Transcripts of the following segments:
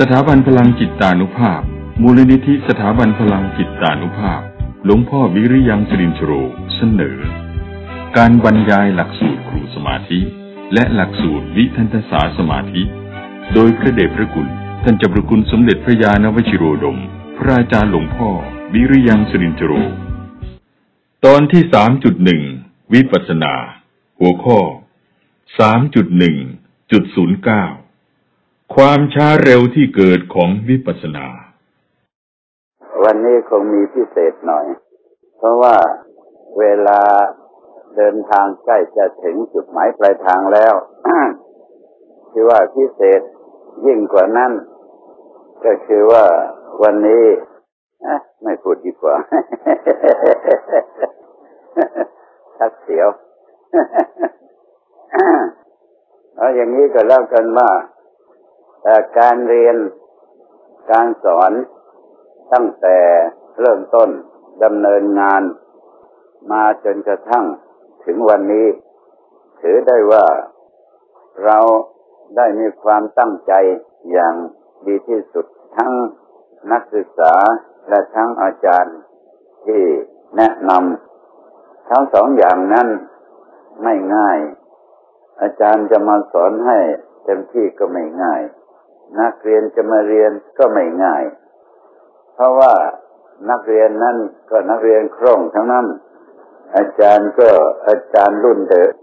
ถาบันพลังจิตานุภาพมูลนิธิสถาบันพลังจิตานุภาพหลวงพ่อวิริยังสิรินทโรเสนอการบรรยายหลักสูตรครูสมาธิและหลักสูตรวิทันตศาสตร์สมาธิโดยพระเดชพระคุณท่านเจ้าพระคุณสมเด็จพระญาณวชิโรดมพระอาจารย์หลวงพ่อวิริยังสิรินทโรตอนที่ 3.1 วิปัสสนาหัวข้อ 3.1.09 ความช้าเร็วที่เกิดของวิปัสสนาวันนี้คงมีพิเศษหน่อยเพราะว่าเวลาเดินทางใกล้จะถึงจุดหมายปลายทางแล้ว ที่ว่าพิเศษยิ่งกว่านั้นก็คือว่าวันนี้ไม่พูดดีกว่า ชักเสียว เอาอย่างนี้ก็แล้วกันว่าการเรียนการสอนตั้งแต่เริ่มต้นดำเนินงานมาจนกระทั่งถึงวันนี้ถือได้ว่าเราได้มีความตั้งใจอย่างดีที่สุดทั้งนักศึกษาและทั้งอาจารย์ที่แนะนำทั้งสองอย่างนั้นไม่ง่ายอาจารย์จะมาสอนให้เต็มที่ก็ไม่ง่ายนักเรียนจะมาเรียนก็ไม่ง่ายเพราะว่านักเรียนนั้นก็นักเรียนคล่องทั้งนั้นอาจารย์ก็อาจารย์รุ่นเดอะ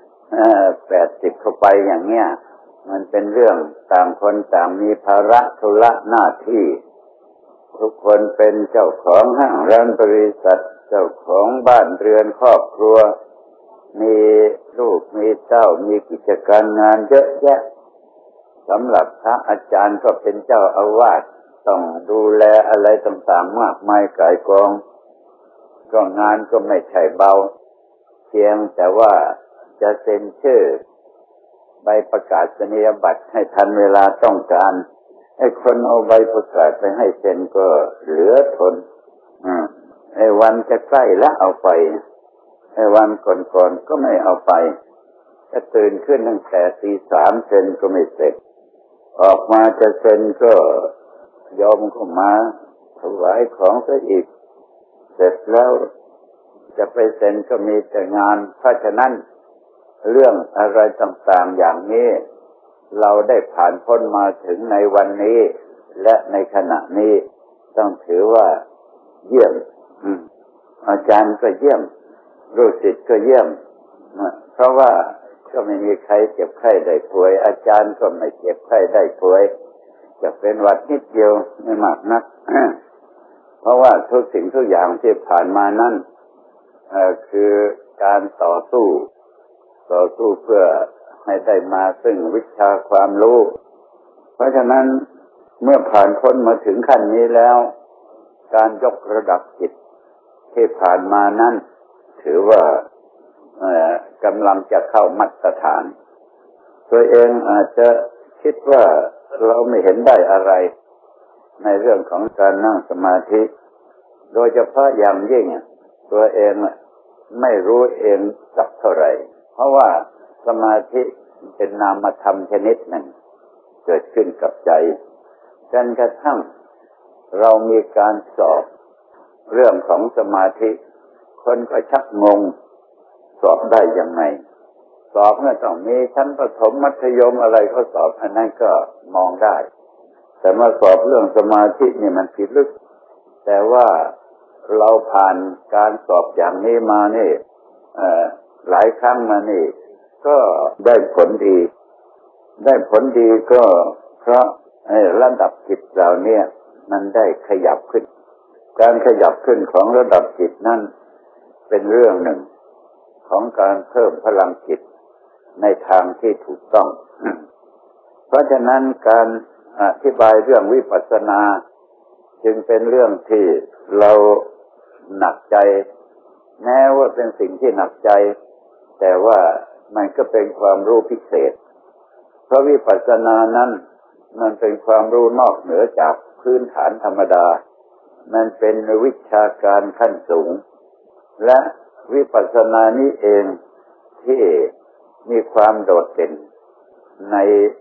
80เข้าไปอย่างเงี้ยมันเป็นเรื่องต่างคนต่างมีภาระธุระหน้าที่ทุกคนเป็นเจ้าของห้างร้านบริษัทเจ้าของบ้านเรือนครอบครัวมีลูกมีเต้ามีกิจการงานเยอะแยะสำหรับพระอาจารย์ก็เป็นเจ้าอาวาสต้องดูแลอะไรต่างๆมากมายก่ายกองก็งานก็ไม่ใช่เบาเพียงแต่ว่าจะเซ็นชื่อใบประกาศนียบัตรให้ทันเวลาต้องการไอ้คนเอาใบประกาศไปให้เซ็นก็เหลือทนไอ้วันจะใกล้แล้วเอาไปไอ้วันก่อนๆก็ไม่เอาไปจะตื่นขึ้นตั้งแต่ตี 3เซ็นก็ไม่เสร็จออกมาจะเซ็นก็ยอมเข้ามาถวายของซะอีกเสร็จแล้วจะไปเซ็นก็มีแต่งานเพราะฉะนั้นเรื่องอะไรต่างๆอย่างนี้เราได้ผ่านพ้นมาถึงในวันนี้และในขณะนี้ต้องถือว่าเยี่ยมอาจารย์ก็เยี่ยมลูกศิษย์ก็เยี่ยมเพราะว่าก็ไม่มีใครเจ็บไข้ได้ป่วยอาจารย์ก็ไม่เจ็บไข้ได้ป่วยจะเป็นหวัดนิดเดียวไม่มากนัก เพราะว่าทุกสิ่งทุกอย่างที่ผ่านมานั้นคือการต่อสู้เพื่อให้ได้มาซึ่งวิชาความรู้เพราะฉะนั้นเมื่อผ่านพ้นมาถึงขั้นนี้แล้วการยกระดับจิตที่ผ่านมานั้นถือว่ากำลังจะเข้ามาตรฐานตัวเองอาจจะคิดว่าเราไม่เห็นได้อะไรในเรื่องของการนั่งสมาธิโดยเฉพาะอย่างยิ่งตัวเองไม่รู้เองสักเท่าไหร่เพราะว่าสมาธิเป็นนามธรรมชนิดหนึ่งเกิดขึ้นกับใจจนกระทั่งเรามีการสอบเรื่องของสมาธิคนก็ชักงงสอบได้ยังไงสอบเนี่ยต้องมีชั้นประถมมัธยมอะไรก็สอบอันนั้นก็มองได้แต่มาสอบเรื่องสมาธินี่มันผิดลึกแต่ว่าเราผ่านการสอบอย่างนี้มานี่หลายครั้งมานี่ก็ได้ผลดีก็เพราะระดับจิตเราเนี่ยมันได้ขยับขึ้นการขยับขึ้นของระดับจิตนั่นเป็นเรื่องหนึ่งของการเพิ่มพลังจิตในทางที่ถูกต้อง เพราะฉะนั้นการอธิบายเรื่องวิปัสสนาจึงเป็นเรื่องที่เราหนักใจแม้ว่าเป็นสิ่งที่หนักใจแต่ว่ามันก็เป็นความรู้พิเศษเพราะวิปัสสนานั้นมันเป็นความรู้นอกเหนือจากพื้นฐานธรรมดามันเป็นวิชาการขั้นสูงและวิปัสสนานี้เองที่มีความโดดเด่นใน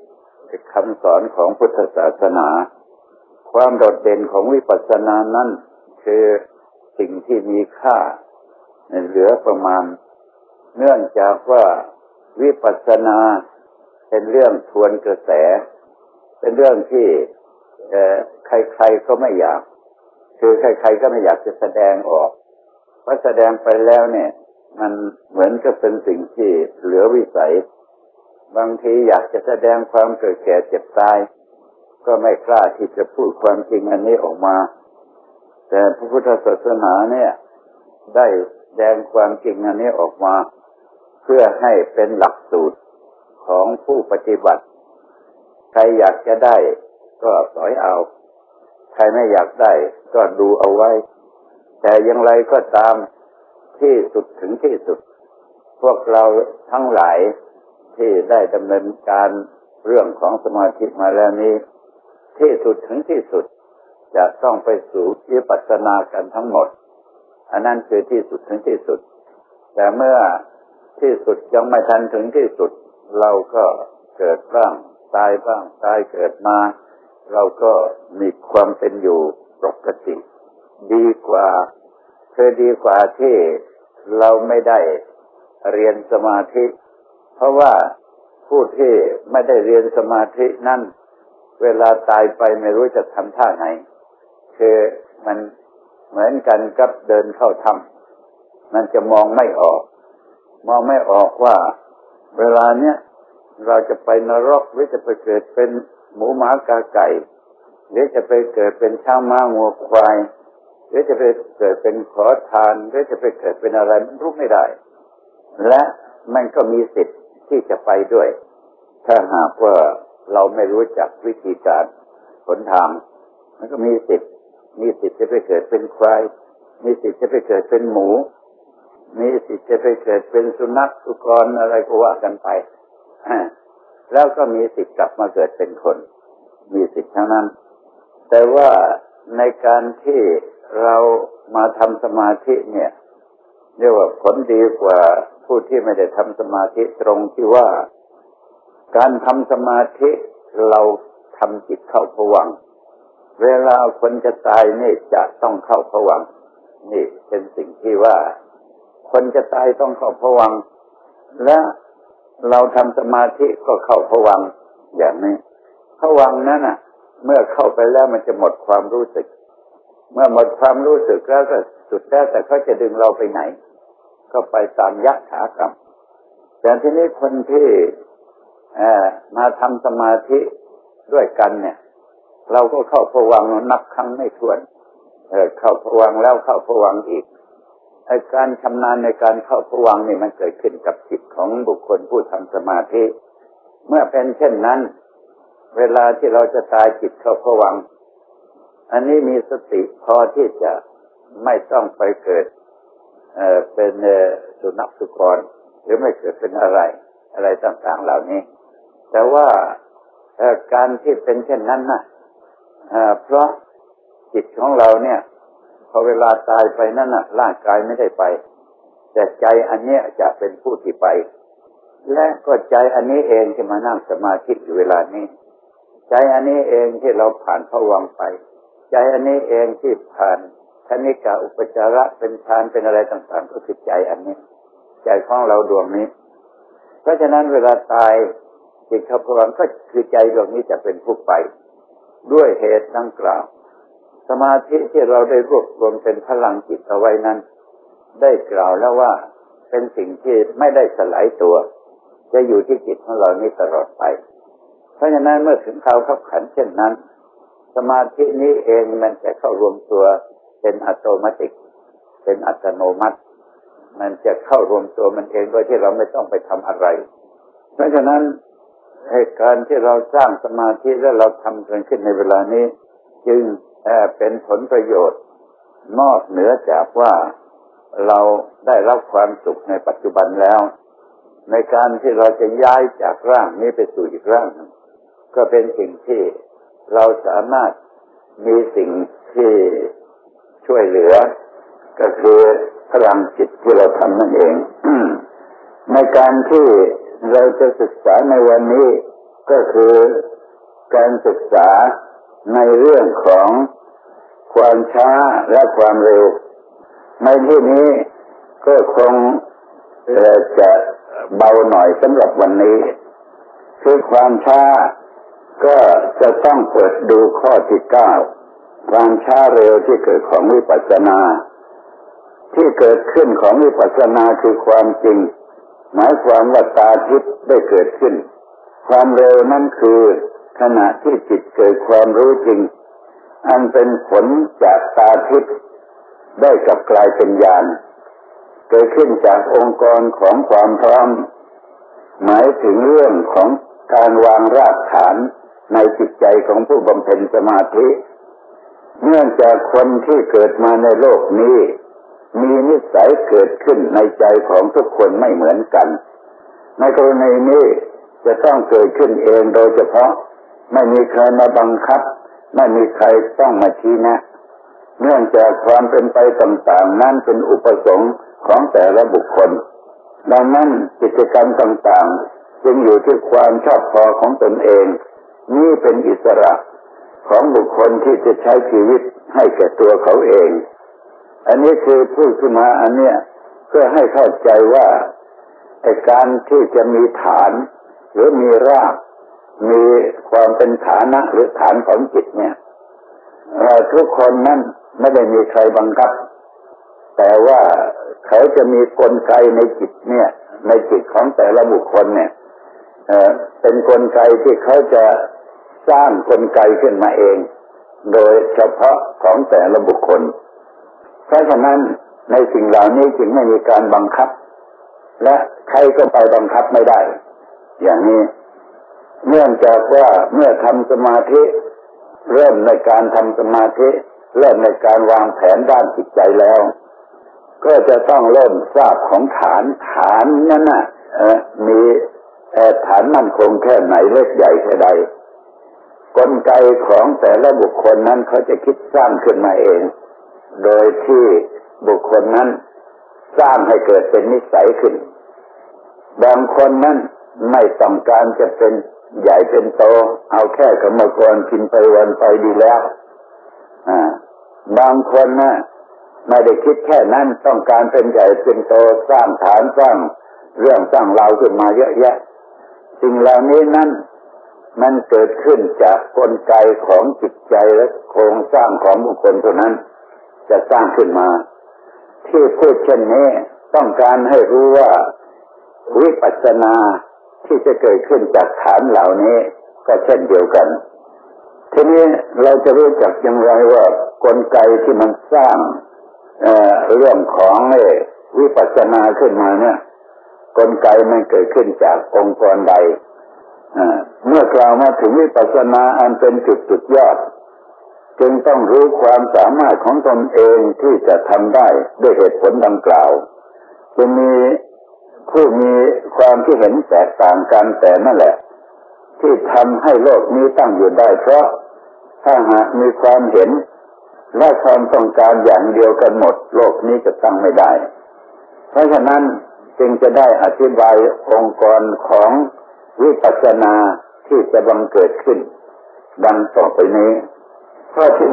คำสอนของพุทธศาสนาความโดดเด่นของวิปัสสนานั้นคือสิ่งที่มีค่าเหลือประมาณเนื่องจากว่าวิปัสสนาเป็นเรื่องทวนกระแสเป็นเรื่องที่ใครๆก็ไม่อยากคือใครๆก็ไม่อยากจะแสดงออกเพราะแสดงไปแล้วเนี่ยมันเหมือนกับเป็นสิ่งที่เหลือวิสัยบางทีอยากจะแสดงความเกิดแก่เจ็บตายก็ไม่กล้าที่จะพูดความจริงอันนี้ออกมาแต่พระพุทธศาสนาเนี่ยได้แสดงความจริงอันนี้ออกมาเพื่อให้เป็นหลักสูตรของผู้ปฏิบัติใครอยากจะได้ก็สอยเอาใครไม่อยากได้ก็ดูเอาไว้แต่อย่างไรก็ตามที่สุดถึงที่สุดพวกเราทั้งหลายที่ได้ดำเนินการเรื่องของสมาธิมาแล้วนี้ที่สุดถึงที่สุดจะต้องไปสู่วิปัสสนากันทั้งหมดอันนั้นคือที่สุดถึงที่สุดแต่เมื่อที่สุดยังไม่ทันถึงที่สุดเราก็เกิดบ้างตายบ้างตายเกิดมาเราก็มีความเป็นอยู่ปกติดีกว่าที่เราไม่ได้เรียนสมาธิเพราะว่าผู้ที่ไม่ได้เรียนสมาธินั่นเวลาตายไปไม่รู้จะทำท่าไหนคือมันเหมือนกันกับเดินเข้าถ้ำมันจะมองไม่ออกว่าเวลาเนี้ยเราจะไปนรกหรือจะไปเกิดเป็นหมูหมากาไก่หรือจะไปเกิดเป็นช้างม้างัวควายหรือจะไปเกิดเป็นขอทานหรือจะไปเกิดเป็นอะไรมันรู้ไม่ได้และมันก็มีสิทธิ์ที่จะไปด้วยถ้าหากว่าเราไม่รู้จักวิธีการหนทางมันก็มีสิทธิ์จะไปเกิดเป็นควายมีสิทธิ์จะไปเกิดเป็นหมูมีสิทธิ์จะไปเกิดเป็นสุนัขสุกรอะไรก็ว่ากันไปแล้วก็มีสิทธิ์กลับมาเกิดเป็นคนมีสิทธิ์ทั้งนั้นแต่ว่าในการที่เรามาทำสมาธิเนี่ยเรียกว่าผลดีกว่าผู้ที่ไม่ได้ทำสมาธิตรงที่ว่าการทำสมาธิเราทำจิตเข้าภวังค์เวลาคนจะตายนี่จะต้องเข้าภวังค์นี่เป็นสิ่งที่ว่าคนจะตายต้องเข้าภวังค์และเราทำสมาธิก็เข้าภวังค์อย่างนี้ภวังค์นั้นน่ะเมื่อเข้าไปแล้วมันจะหมดความรู้สึกเมื่อหมดความรู้สึกแล้วก็สุดแล้วแต่เขาจะดึงเราไปไหนก็ไปตามยถากรรมแต่ทีนี้คนที่มาทำสมาธิด้วยกันเนี่ยเราก็เข้าภวังค์นับครั้งไม่ถ้วนเข้าภวังค์แล้วเข้าภวังค์อีกการชำนาญในการเข้าภวังค์นี่มันเกิดขึ้นกับจิตของบุคคลผู้ทำสมาธิเมื่อเป็นเช่นนั้นเวลาที่เราจะตายจิตเข้าภวังค์อันนี้มีสติพอที่จะไม่ต้องไปเกิดเป็นสุนัขสุกรหรือไม่เกิดเป็นอะไรต่างๆเหล่านี้แต่ว่าการที่เป็นเช่นนั้นนะเพราะจิตของเราเนี่ยพอเวลาตายไปนั่นน่ะร่างกายไม่ได้ไปแต่ใจอันเนี้ยจะเป็นผู้ที่ไปและก็ใจอันนี้เองที่มานั่งสมาธิอยู่เวลานี้ใจอันนี้เองที่เราผ่านภวังค์ไปใจอันนี้เองที่ผ่านคณิกะอุปจาระเป็นฌานเป็นอะไรต่างๆก็คือใจอันนี้ใจของเราดวงนี้เพราะฉะนั้นเวลาตายจิตเข้าภวังค์ก็คือใจดวงนี้จะเป็นผู้ไปด้วยเหตุดังกล่าวสมาธิที่เราได้รวบรวมเป็นพลังจิตเอาไว้นั้นได้กล่าวแล้วว่าเป็นสิ่งที่ไม่ได้สลายตัวจะอยู่ที่จิตของเรานี้ตลอดไปเพราะฉะนั้นเมื่อถึงคราวขับขันเช่นนั้นสมาธินี้เองมันจะเข้ารวมตัวเป็นอัตโนมัติเป็นอัตโนมัติมันจะเข้ารวมตัวมันเองโดยที่เราไม่ต้องไปทำอะไรเพราะฉะนั้นการที่เราสร้างสมาธิและเราทำกันขึ้นในเวลานี้จึงเป็นผลประโยชน์นอกเหนือจากว่าเราได้รับความสุขในปัจจุบันแล้วในการที่เราจะย้ายจากร่างนี้ไปสู่อีกร่างก็เป็นสิ่งที่เราสามารถมีสิ่งที่ช่วยเหลือก็คือพลังจิตที่เราทำนั่นเอง ในการที่เราจะศึกษาในวันนี้ก็คือการศึกษาในเรื่องของความช้าและความเร็วในที่นี้ก็คงจะเบาหน่อยสำหรับวันนี้คือความช้าก็จะต้องเปิดดูข้อที่9ความช้าเร็วที่เกิดของวิปัสสนาที่เกิดขึ้นของวิปัสสนาคือความจริงหมายความว่าตาทิพย์ได้เกิดขึ้นความเร็วนั่นคือขณะที่จิตเกิดความรู้จริงอันเป็นผลจากตาทิพย์ได้กลับกลายเป็นญาณเกิดขึ้นจากองค์กรของความพร้อมหมายถึงเรื่องของการวางรากฐานในจิตใจของผู้บำเพ็ญสมาธิเนื่องจากคนที่เกิดมาในโลกนี้มีนิสัยเกิดขึ้นในใจของทุกคนไม่เหมือนกันในกรณีนี้จะต้องเกิดขึ้นเองโดยเฉพาะไม่มีใครมาบังคับไม่มีใครต้องมาชี้แนะเนื่องจากความเป็นไปต่างๆนั้นเป็นอุปสงค์ของแต่ละบุคคลดังนั้นกิจกรรมต่างๆจึงอยู่ที่ความชอบพอของตนเองนี่เป็นอิสระของบุคคลที่จะใช้ชีวิตให้แก่ตัวเขาเองอันนี้คือพูดขึ้นมาอันเนี้ยเพื่อให้เข้าใจว่าไอ้การที่จะมีฐานหรือมีรากมีความเป็นฐานะหรือฐานของจิตเนี่ยทุกคนนั้นไม่ได้มีใครบังคับแต่ว่าเขาจะมีกลไกในจิตเนี่ยในจิตของแต่ละบุคคลเนี่ยเป็นกลไกที่เขาจะสร้างกลไกขึ้นมาเองโดยเฉพาะของแต่ละบุคคลเพราะฉะนั้นในสิ่งเหล่านี้จึงไม่มีการบังคับและใครก็ไปบังคับไม่ได้อย่างนี้เนื่องจากว่าเมื่อทำสมาธิเริ่มในการทำสมาธิเริ่มในการวางแผนด้านจิตใจแล้วก็จะต้องเริ่มทราบของฐานนั้นน่ะมีฐานมั่นคงแค่ไหนเล็กใหญ่แค่ใดกลไกของแต่ละบุคคลนั้นเขาจะคิดสร้างขึ้นมาเองโดยที่บุคคลนั้นสร้างให้เกิดเป็นนิสัยขึ้นบางคนนั้นไม่ต้องการจะเป็นใหญ่เป็นโตเอาแค่กรรมกรกินไปวันไปดีแล้วบางคนนะไม่ได้คิดแค่นั้นต้องการเป็นใหญ่เป็นโตสร้างฐานสร้างเรื่องสร้างราวขึ้นมาเยอะแยะสิ่งเหล่านี้นั้นมันเกิดขึ้นจากกลไกของจิตใจและโครงสร้างของบุคคลคนนั้นจะสร้างขึ้นมาที่พูดเช่นนี้ต้องการให้รู้ว่าวิปัสสนาที่จะเกิดขึ้นจากฐานเหล่านี้ก็เช่นเดียวกันทีนี้เราจะรู้จักอย่างไรว่ากลไกที่มันสร้างเรื่องของวิปัสสนาขึ้นมาเนี่ยกลไกมันเกิดขึ้นจากองค์กรใดเมื่อกล่าวมาถึงวิปัสสนาอันเป็นจุดสุดยอดจึงต้องรู้ความสามารถของตนเองที่จะทำได้ด้วยเหตุผลดังกล่าวจะมีผู้มีความที่เห็นแตกต่างกันแต่นั่นแหละที่ทำให้โลกนี้ตั้งอยู่ได้เพราะถ้าหากมีความเห็นและความต้องการอย่างเดียวกันหมดโลกนี้จะตั้งไม่ได้เพราะฉะนั้นจึงจะได้อธิบายองค์กรของวิปัสสนาที่จะบังเกิดขึ้นดังต่อไปนี้ข้อที่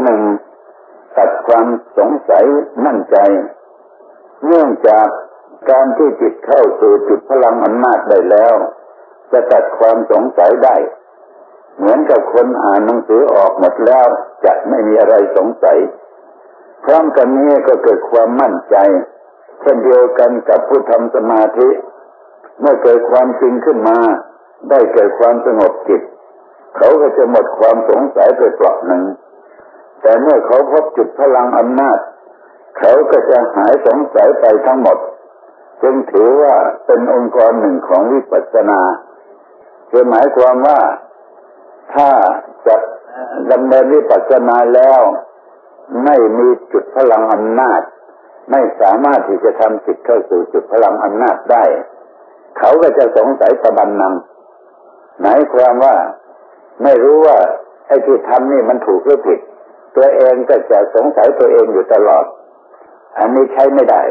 1ตัดความสงสัยมั่นใจเนื่องจากการที่จิตเข้าสู่จุดพลังอำนาจได้แล้วจะตัดความสงสัยได้เหมือนกับคนอ่านหนังสือออกหมดแล้วจะไม่มีอะไรสงสัยพร้อมกันนี้ก็เกิดความมั่นใจเช่นเดียวกันกับผู้ทำสมาธิเมื่อเกิดความจริงขึ้นมาได้เกิดความสงบจิตเขาก็จะหมดความสงสัยไปเปราะหนึ่งแต่เมื่อเขาพบจุดพลังอำนาจเขาก็จะหายสงสัยไปทั้งหมดจึงถือว่าเป็นองค์กรหนึ่งของวิปัสสนาคือหมายความว่าถ้าจะดำเนินวิปัสสนาแล้วไม่มีจุดพลังอำนาจไม่สามารถที่จะทำจิตเข้าสู่จุดพลังอำนาจได้เขาก็จะสงสัยตะบันนังหมายความว่าไม่รู้ว่าไอ้ที่ทำนี่มันถูกหรือผิดตัวเองก็จะสงสัยตัวเองอยู่ตลอดอันนี้ใช้ไม่ได้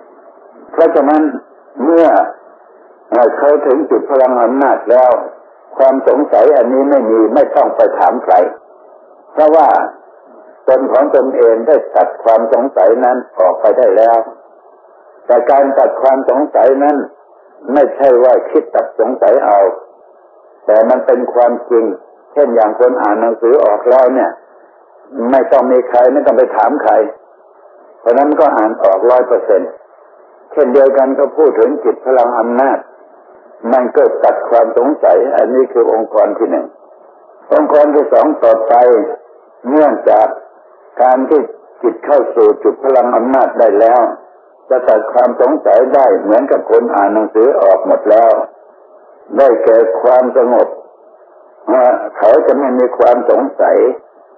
เพราะฉะนั้นเมื่อเขาถึงจุดพลังอำนาจแล้วความสงสัยอันนี้ไม่มีไม่ต้องไปถามใครเพราะว่าตนของตนเองได้ตัดความสงสัยนั้นออกไปได้แล้วแต่การตัดความสงสัยนั้นไม่ใช่ว่าคิดตัดสงสัยเอาแต่มันเป็นความจริงเช่นอย่างคนอ่านหนังสือออกแล้วเนี่ยไม่ต้องมีใครไม่ต้องไปถามใครเพราะนั้นก็อ่านออก 100% เช่นเดียวกันก็พูดถึงจิตพลังอำนาจมันก็ตัดความสงสัยอันนี้คือองค์กรที่หนึ่งองค์กรที่สองต่อไปเนื่องจากการที่จิตเข้าสู่จุดพลังอำนาจได้แล้วจะตัดความสงสัยได้เหมือนกับคนอ่านหนังสือออกหมดแล้วได้แก่ความสงบเขาจะไม่มีความสงสัย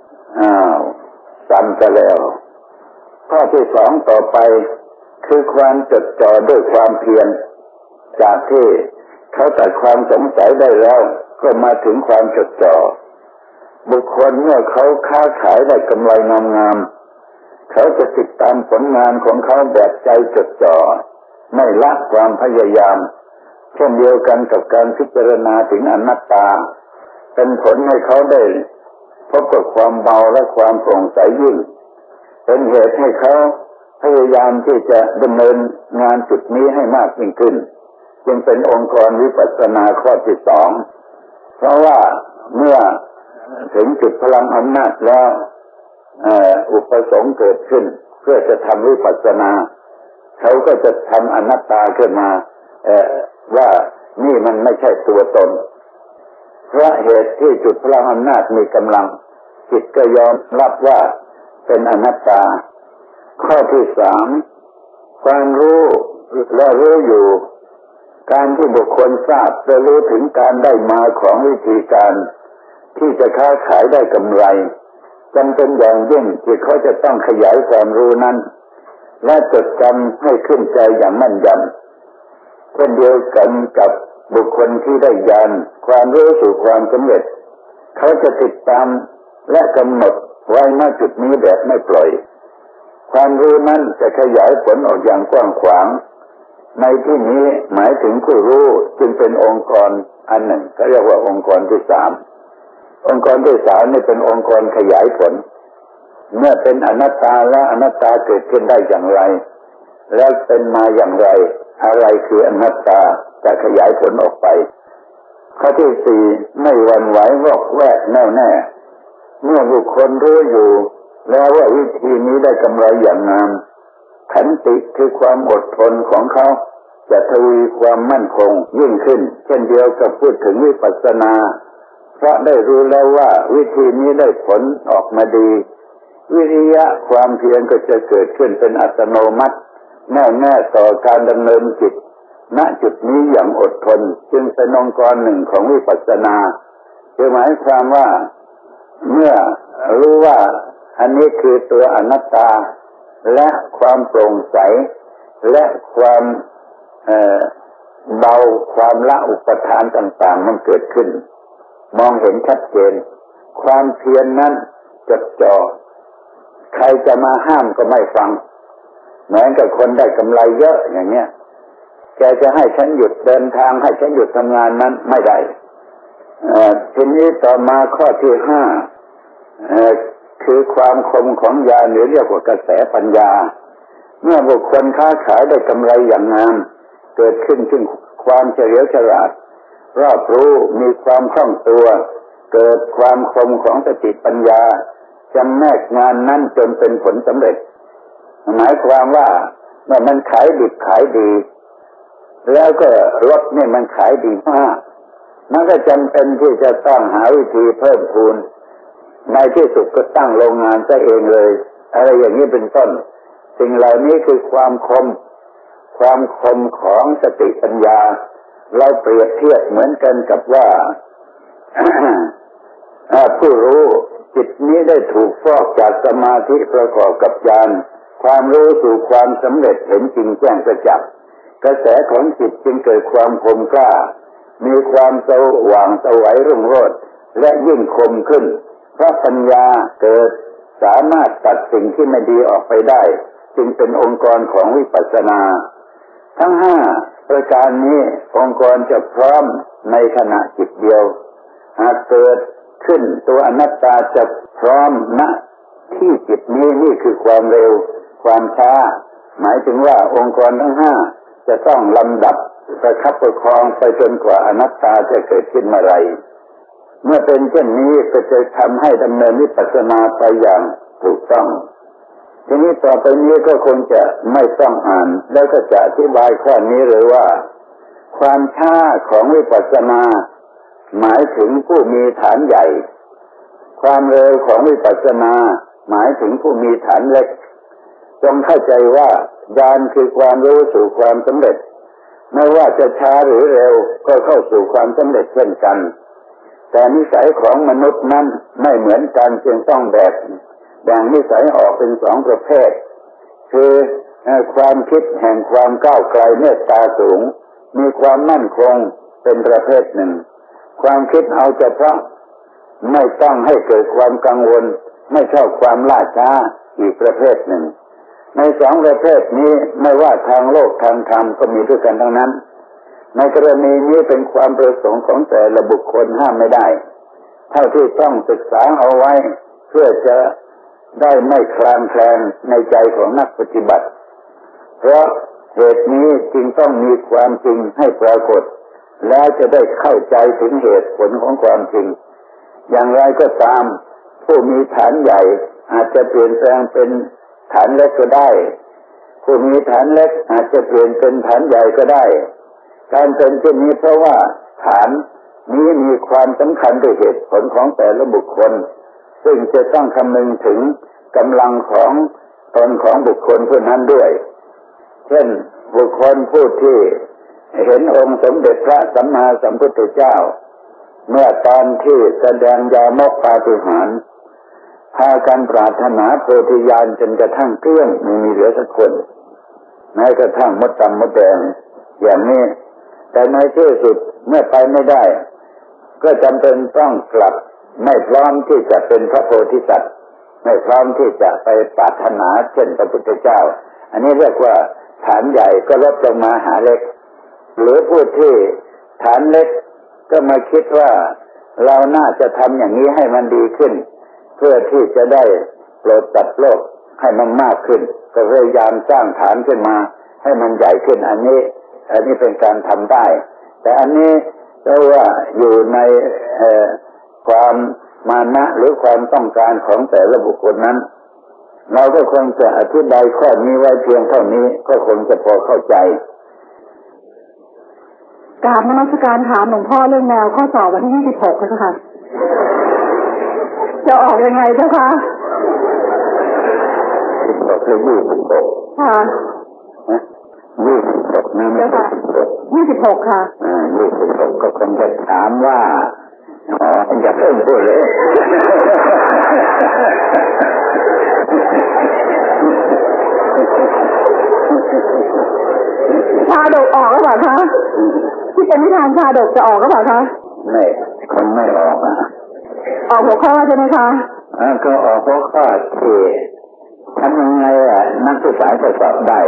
ซ้ำกันแล้วข้อที่สองต่อไปคือความจดจ่อด้วยความเพียรจากที่เขาตัดความสงสัยได้แล้วก็มาถึงความจดจ่อบุคคลเมื่อเขาค้าขายได้กำไรงามๆเขาจะติดตามผลงานของเขาแบบใจจดจ่อไม่ละความพยายามเช่นเดียวกันกับการพิจารณาถึงอนัตตาเป็นผลให้เขาได้พบกับความเบาและความโปร่งใสยิ่งเป็นเหตุให้เขาพยายามที่จะดำเนินงานจุดนี้ให้มากยิ่งขึ้นจึงเป็นองค์กรวิปัสสนาข้อที่สองเพราะว่าเมื่อถึงจุดพลังอำนาจแล้วอุปสงค์เกิดขึ้นเพื่อจะทำวิปัสสนาเขาก็จะทำอนัตตาขึ้นมาว่านี่มันไม่ใช่ตัวตนเพราะเหตุที่จุดพลังอำนาจมีกำลังจิตก็ยอมรับว่าเป็นอนัตตาข้อที่สามความรู้และรู้อยู่การที่บุคคลทราบและรู้ถึงการได้มาของวิธีการที่จะค้าขายได้กำไรจำเป็นอย่างยิ่งที่เขาจะต้องขยายความรู้นั้นและจดจำให้ขึ้นใจอย่างแม่นยำเช่นเดียวกันกับบุคคลที่ได้ญาณความรู้สู่ความสำเร็จเขาจะติดตามและกำหนดไว้ณจุดนี้แบบไม่ปล่อยความรู้นั้นจะขยายผลออกอย่างกว้างขวางในที่นี้หมายถึงผู้รู้จึงเป็นองค์กรอันหนึ่งก็เรียกว่าองค์กรที่สามองค์กรที่สามนี่เป็นองค์กรขยายผลเมื่อเป็นอนัตตาและอนัตตาเกิดขึ้นได้อย่างไรแล้วเป็นมาอย่างไรอะไรคืออนัตตาจะขยายผลออกไปข้อที่สี่ไม่หวั่นไหววอกแวกแน่วแน่เมื่อบุคคลรู้อยู่แล้วว่าวิธีนี้ได้กำไรอย่างงามขันติคือความอดทนของเขาจะทวีความมั่นคงยิ่งขึ้นเช่นเดียวกับพูดถึงวิปัสสนาเพราะได้รู้แล้วว่าวิธีนี้ได้ผลออกมาดีวิริยะความเพียรก็จะเกิดขึ้นเป็นอัตโนมัติแน่วแน่ต่อการดำเนินจิตณจุดนี้อย่างอดทนจึงเป็นองค์กรหนึ่งของวิปัสสนาคือหมายความว่าเมื่อรู้ว่าอันนี้คือตัวอนัตตาและความโปร่งใสและความเบาความละอุปทานต่างๆมันเกิดขึ้นมองเห็นชัดเจนความเพียรนั้นจดจ่อใครจะมาห้ามก็ไม่ฟังเหมือนกับคนได้กำไรเยอะอย่างเนี้ยแกจะให้ฉันหยุดเดินทางให้ฉันหยุดทำงานนั้นไม่ได้ทีนี้ต่อมาข้อที่ห้าคือความคมของญาณหรือเรียกว่ากระแสปัญญาเมื่อบุคคลค้าขายได้กำไรอย่างงามเกิดขึ้นซึ่งความเฉลียวฉลาดรอบรู้มีความคล่องตัวเกิดความคมของสติปัญญาจำแนกงานนั้นจนเป็นผลสำเร็จหมายความว่าเมื่อมันขายดิบขายดีแล้วก็รถเนี่ยมันขายดีมากมันก็จำเป็นที่จะต้องหาวิธีเพิ่มพูนในที่สุดก็ตั้งโรงงานซะเองเลยอะไรอย่างนี้เป็นต้นสิ่งเหล่านี้คือความคมของสติปัญญาเราเปรียบเทียบเหมือนกันกับว่า ผู้รู้จิตนี้ได้ถูกฟอกจากสมาธิประกอบกับญาณความรู้สู่ความสำเร็จเห็นจริงแจ้งประจักษ์กระแสของจิตจึงเกิดความคมกล้ามีความสว่างไสวรุ่งโรจน์และยิ่งคมขึ้นเพราะปัญญาเกิดสามารถตัดสิ่งที่ไม่ดีออกไปได้จึงเป็นองค์กรของวิปัสสนาทั้งห้าประการนี้องค์กรจะพร้อมในขณะจิตเดียวหากเกิดขึ้นตัวอนัตตาจะพร้อมณที่จิตนี้นี่คือความเร็วความช้าหมายถึงว่าองค์กรทั้งห้าจะต้องลำดับประคับประคองไปจนกว่าอนัตตาจะเกิดขึ้นเมื่อไรเมื่อเป็นเช่นนี้ก็จะทำให้ดำเนินวิปัสสนาไปอย่างถูกต้องทีนี้ต่อไปนี้ก็คงจะไม่ต้องอ่านแล้วก็จะอธิบายข้อนี้เลยว่าความช้าของวิปัสสนาหมายถึงผู้มีฐานใหญ่ความเร็วของวิปัสสนาหมายถึงผู้มีฐานเล็กจงเข้าใจว่าญาณคือความรู้สู่ความสำเร็จไม่ว่าจะช้าหรือเร็วก็เข้าสู่ความสำเร็จเช่นกันแต่นิสัยของมนุษย์นั้นไม่เหมือนกันจึงต้องแบ่งนิสัยออกเป็นสองประเภทคือความคิดแห่งความก้าวไกลเมตตาสูงมีความมั่นคงเป็นประเภทหนึ่งความคิดเอาเฉพาะไม่ต้องให้เกิดความกังวลไม่ชอบความล่าช้าอีกประเภทหนึ่งในสองประเภทนี้ไม่ว่าทางโลกทางธรรมก็มีด้วยกันทั้งนั้นในกรณีนี้เป็นความประสงค์ของแต่ละบุคคลห้ามไม่ได้เท่าที่ต้องศึกษาเอาไว้เพื่อจะได้ไม่คลางแคลงในใจของนักปฏิบัติเพราะเหตุนี้จึงต้องมีความจริงให้ปรากฏแล้วจะได้เข้าใจถึงเหตุผลของความจริงอย่างไรก็ตามผู้มีฐานใหญ่อาจจะเปลี่ยนแปลงเป็นฐานเล็กก็ได้ผู้มีฐานเล็กอาจจะเปลี่ยนเป็นฐานใหญ่ก็ได้การเป็นเช่นนี้เพราะว่าฐานนี้มีความสำคัญด้วยเหตุผลของแต่ละบุคคลซึ่งจะต้องคำนึงถึงกำลังของตนของบุคคลผู้นั้นด้วยเช่นบุคคลผู้ที่เห็นองค์สมเด็จพระสัมมาสัมพุทธเจ้าเมื่อตอนที่แสดงยามกปาฏิหาริย์พากันปรารถนาโพธิญาณจนกระทั่งเกลี้ยงไม่มีเหลือสักคนแม้กระทั่งมดดำมดแดงอย่างนี้แต่ในที่สุดเมื่อไปไม่ได้ก็จำเป็นต้องกลับไม่พร้อมที่จะเป็นพระโพธิสัตว์ไม่พร้อมที่จะไปปรารถนาเช่นพระพุทธเจ้าอันนี้เรียกว่าฐานใหญ่ก็ลดลงมาหาเล็กหรือผู้ที่ฐานเล็กก็มาคิดว่าเราน่าจะทำอย่างนี้ให้มันดีขึ้นเพื่อที่จะได้โปรดสัตว์โลกให้มันมากขึ้นก็พยายามสร้างฐานขึ้นมาให้มันใหญ่ขึ้นอันนี้เป็นการทำได้แต่อันนี้เพราะว่าอยู่ในความมานะหรือความต้องการของแต่ละบุคคลนั้นเราก็คงจะอธิบายข้อนี้ไว้เพียงเท่านี้ก็คงจะพอเข้าใจกราบนมัสการถามหลวงพ่อเรื่องแนวข้อสอบวันที่26ค่ะจะออกยังไงเจ้าคะ 16หรือ26 ค่ะ 26นะค่ะ26ค่ะ 26ก็คงจะถามว่าอย่าเพิ่งพูดเลยชาดกออกหรือเปล่าคะที่เป็นนิทานชาดกจะออกหรือเปล่าคะไม่คงไม่ออกออกหัวข้อใช่ไหมคะก็ออกหัวข้อที่ทำยังไงนักศึกษาจะสอบได้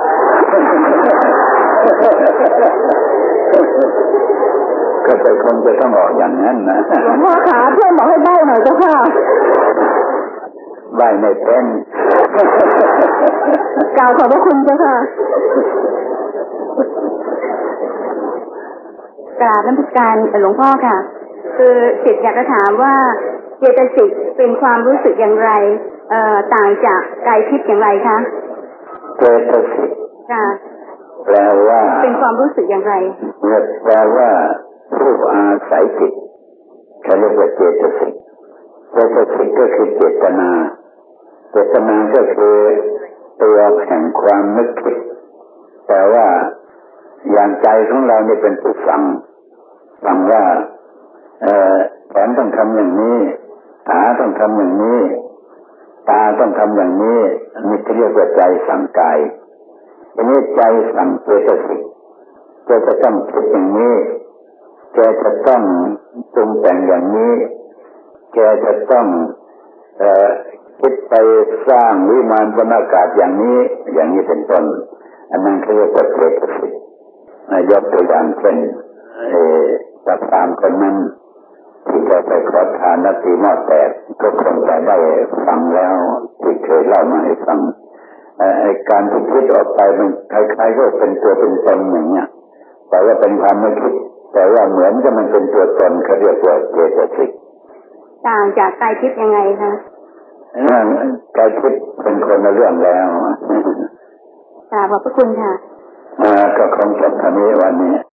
ก็จะคงจะต้องออกอย่างนั้นนะหลวงพ่อขาเพื่อนบอกให้ใบ้หน่อยเจ้าค่ะใบ้ไม่เป็นกล่าวขอบพระคุณเจ้าค่ะกราบนมัสการหลวงพ่อค่ะคือศิษย์อยากจะถามว่าเจตสิกเป็นความรู้สึกอย่างไรต่างจากกายทิพย์อย่างไรคะเจตสิกค่ะแปลว่าเป็นความรู้สึกอย่างไรแปลว่าผู้อาศัยจิตเขาเรียกว่าเจตสิกเจตสิกก็คือเจตนาเจตนาก็คือตัวแห่งความนึกคิดแต่ว่าอย่างใจของเราเนี่ยเป็นผู้ฟังว่าแขนต้องทำอย่างนี้ขาต้องทำอย่างนี้ตาต้องทำอย่างนี้นี่เรียกว่าใจสั่งกายอันนี้ใจสั่งเจตสิกจะต้องคิดอย่างนี้แกจะต้องปรุงแต่งอย่างนี้แกจะต้องคิดไปสร้างวิมานบนอากาศอย่างนี้เป็นต้นอันนั้นเรียกว่าเจตสิกยกตัวอย่างเช่นตามคนนั้นที่จะไปขอทานนัตติหม้อแตกก็คงจะได้ฟังแล้วที่เคยเล่ามาให้ฟังการที่คิดออกไปมันคล้ายๆก็เป็นตัวเป็นตนอย่างเงี้ยแต่ว่าเป็นความไม่คิดแต่ว่าเหมือนกับมันเป็นตัวตนเขาเรียกว่าเจตสิกต่างจากกายทิพย์ยังไงคะกายทิพย์เป็นคนละเรื่องแล้วขอบพระคุณค่ะก็คงจบเท่านี้วันนี้